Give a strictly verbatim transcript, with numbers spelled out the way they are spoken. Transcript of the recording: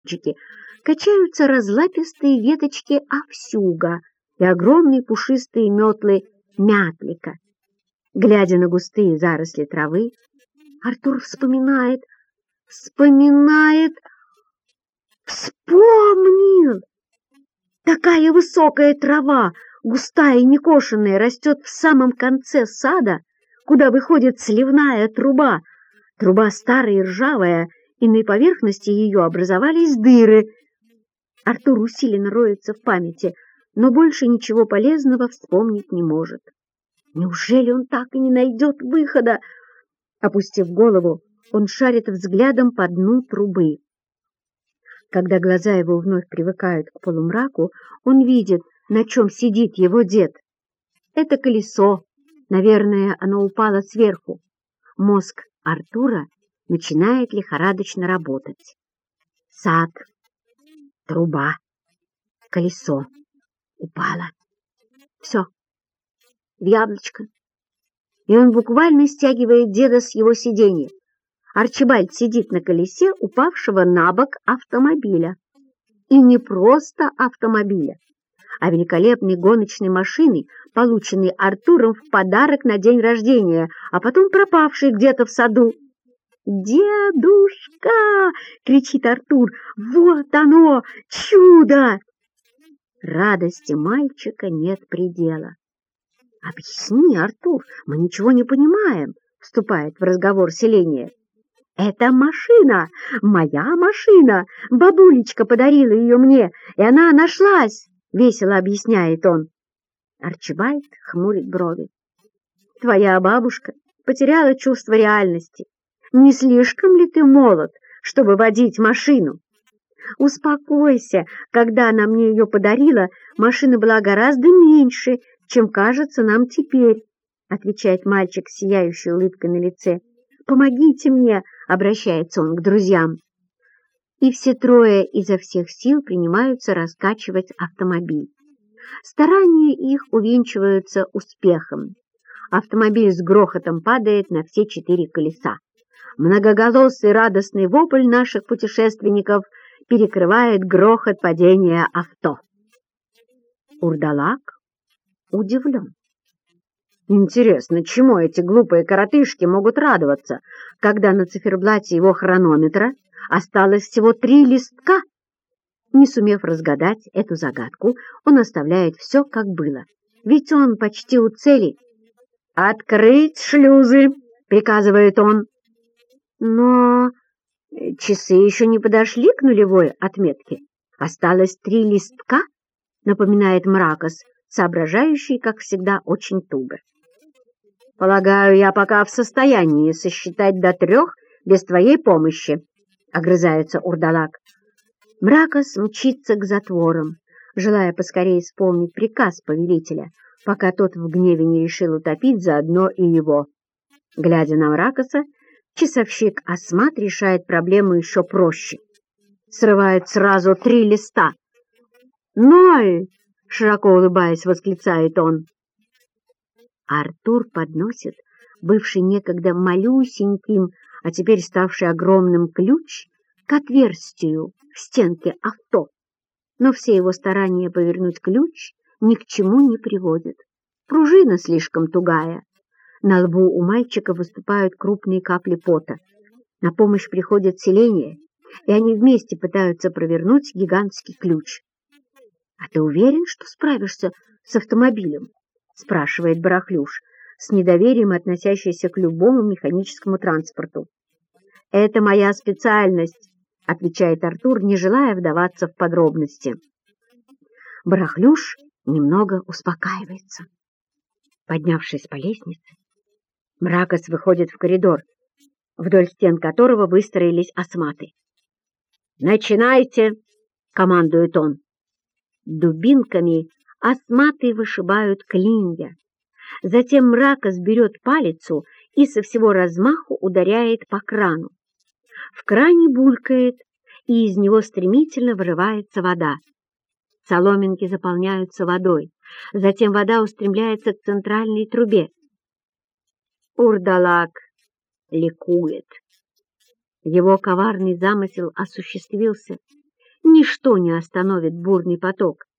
качаются разлапистые веточки овсюга и огромные пушистые метлы мятлика. Глядя на густые заросли травы, Артур вспоминает, вспоминает, вспомнил! Такая высокая трава, густая и некошенная, растет в самом конце сада, куда выходит сливная труба. Труба старая и ржавая, и на поверхности ее образовались дыры. Артур усиленно роется в памяти, но больше ничего полезного вспомнить не может. Неужели он так и не найдет выхода? Опустив голову, он шарит взглядом по дну трубы. Когда глаза его вновь привыкают к полумраку, он видит, на чем сидит его дед. Это колесо, наверное, оно упало сверху. Мозг Артура начинает лихорадочно работать. Сад, труба, колесо упало. Все, в яблочко. И он буквально стягивает деда с его сиденья. Арчибальд сидит на колесе упавшего на бок автомобиля. И не просто автомобиля, а великолепной гоночной машины, полученной Артуром в подарок на день рождения, а потом пропавшей где-то в саду. «Дедушка!» — кричит Артур. «Вот оно! Чудо!» Радости мальчика нет предела. «Объясни, Артур, мы ничего не понимаем», — вступает в разговор селение. «Это машина, моя машина. Бабулечка подарила ее мне, и она нашлась», — весело объясняет он. Арчибальд хмурит брови. «Твоя бабушка потеряла чувство реальности. Не слишком ли ты молод, чтобы водить машину?» «Успокойся, когда она мне ее подарила, машина была гораздо меньше, чем кажется нам теперь», — отвечает мальчик с сияющей улыбкой на лице. «Помогите мне», — обращается он к друзьям. И все трое изо всех сил принимаются раскачивать автомобиль. Старания их увенчиваются успехом. Автомобиль с грохотом падает на все четыре колеса. Многоголосый радостный вопль наших путешественников перекрывает грохот падения авто. Урдалак удивлен. Интересно, чему эти глупые коротышки могут радоваться, когда на циферблате его хронометра осталось всего три листка? Не сумев разгадать эту загадку, он оставляет все, как было. Ведь он почти у цели. «Открыть шлюзы!» — приказывает он. Но часы еще не подошли к нулевой отметке. Осталось три листка, напоминает Мракос, соображающий, как всегда, очень туго. «Полагаю, я пока в состоянии сосчитать до трех без твоей помощи», — огрызается Урдалак. Мракос мчится к затворам, желая поскорее исполнить приказ повелителя, пока тот в гневе не решил утопить заодно и его. Глядя на Мракоса, часовщик Асмат решает проблему еще проще. Срывает сразу три листа. «Ноль!» — широко улыбаясь, восклицает он. Артур подносит бывший некогда малюсеньким, а теперь ставший огромным ключ к отверстию в стенке авто. Но все его старания повернуть ключ ни к чему не приводят. Пружина слишком тугая. На лбу у мальчика выступают крупные капли пота. На помощь приходит селение, и они вместе пытаются провернуть гигантский ключ. «А ты уверен, что справишься с автомобилем?» — спрашивает Барахлюш, с недоверием относящийся к любому механическому транспорту. «Это моя специальность», — отвечает Артур, не желая вдаваться в подробности. Барахлюш немного успокаивается. Поднявшись по лестнице, Мракос выходит в коридор, вдоль стен которого выстроились осматы. «Начинайте!» — командует он. Дубинками осматы вышибают клинья. Затем Мракос берет палицу и со всего размаху ударяет по крану. В кране булькает, и из него стремительно вырывается вода. Соломинки заполняются водой. Затем вода устремляется к центральной трубе. Урдалак ликует. Его коварный замысел осуществился, Ничто не остановит бурный поток.